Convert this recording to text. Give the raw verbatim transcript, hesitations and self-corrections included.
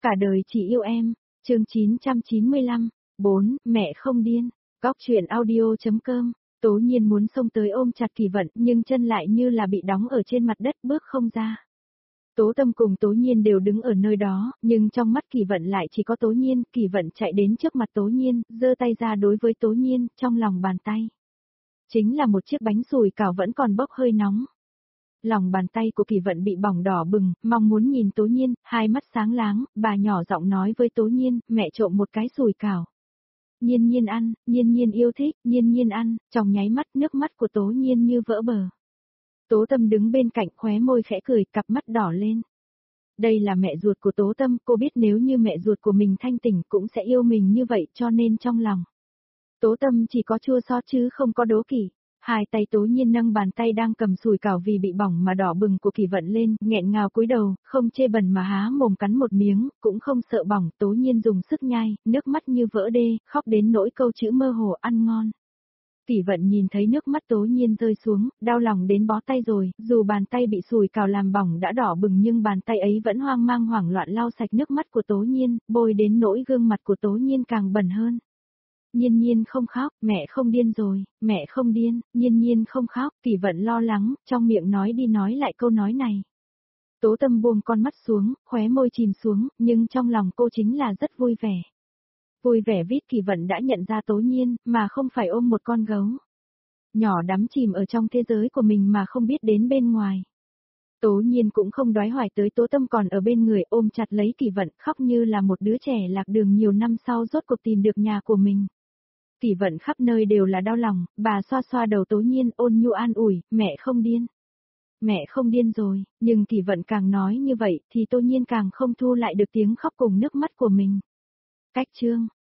Cả đời chỉ yêu em, chương chín trăm chín mươi lăm, bốn, mẹ không điên, Cóc truyện audio.com, Tố Nhiên muốn xông tới ôm chặt Kỳ Vận nhưng chân lại như là bị đóng ở trên mặt đất bước không ra. Tố Tâm cùng Tố Nhiên đều đứng ở nơi đó, nhưng trong mắt Kỳ Vận lại chỉ có Tố Nhiên, Kỳ Vận chạy đến trước mặt Tố Nhiên, giơ tay ra đối với Tố Nhiên, trong lòng bàn tay. Chính là một chiếc bánh sủi cảo vẫn còn bốc hơi nóng. Lòng bàn tay của Kỳ Vận bị bỏng đỏ bừng, mong muốn nhìn Tố Nhiên, hai mắt sáng láng, bà nhỏ giọng nói với Tố Nhiên, mẹ trộm một cái sủi cảo. Nhiên Nhiên ăn, Nhiên Nhiên yêu thích, Nhiên Nhiên ăn, trong nháy mắt nước mắt của Tố Nhiên như vỡ bờ. Tố Tâm đứng bên cạnh khóe môi khẽ cười, cặp mắt đỏ lên. Đây là mẹ ruột của Tố Tâm, cô biết nếu như mẹ ruột của mình thanh tỉnh cũng sẽ yêu mình như vậy cho nên trong lòng. Tố Tâm chỉ có chua xót chứ không có đố kỵ. Hai tay Tố Nhiên nâng bàn tay đang cầm sủi cảo vì bị bỏng mà đỏ bừng của Kỳ Vận lên, nghẹn ngào cúi đầu, không chê bẩn mà há mồm cắn một miếng, cũng không sợ bỏng, Tố Nhiên dùng sức nhai, nước mắt như vỡ đê, khóc đến nỗi câu chữ mơ hồ ăn ngon. Kỳ Vận nhìn thấy nước mắt Tố Nhiên rơi xuống, đau lòng đến bó tay rồi, dù bàn tay bị sủi cảo làm bỏng đã đỏ bừng nhưng bàn tay ấy vẫn hoang mang hoảng loạn lau sạch nước mắt của Tố Nhiên, bôi đến nỗi gương mặt của Tố Nhiên càng bẩn hơn. Nhiên Nhiên không khóc, mẹ không điên rồi, mẹ không điên, Nhiên Nhiên không khóc, Kỳ Vận lo lắng, trong miệng nói đi nói lại câu nói này. Tố Tâm buông con mắt xuống, khóe môi chìm xuống, nhưng trong lòng cô chính là rất vui vẻ. Vui vẻ vít Kỳ Vận đã nhận ra Tố Nhiên, mà không phải ôm một con gấu. Nhỏ đắm chìm ở trong thế giới của mình mà không biết đến bên ngoài. Tố Nhiên cũng không đoái hoài tới Tố Tâm còn ở bên người ôm chặt lấy Kỳ Vận khóc như là một đứa trẻ lạc đường nhiều năm sau rốt cuộc tìm được nhà của mình. Kỳ Vận khắp nơi đều là đau lòng, bà xoa xoa đầu Tố Nhiên ôn nhu an ủi, mẹ không điên. Mẹ không điên rồi, nhưng Kỳ Vận càng nói như vậy thì Tố Nhiên càng không thu lại được tiếng khóc cùng nước mắt của mình. Cách chương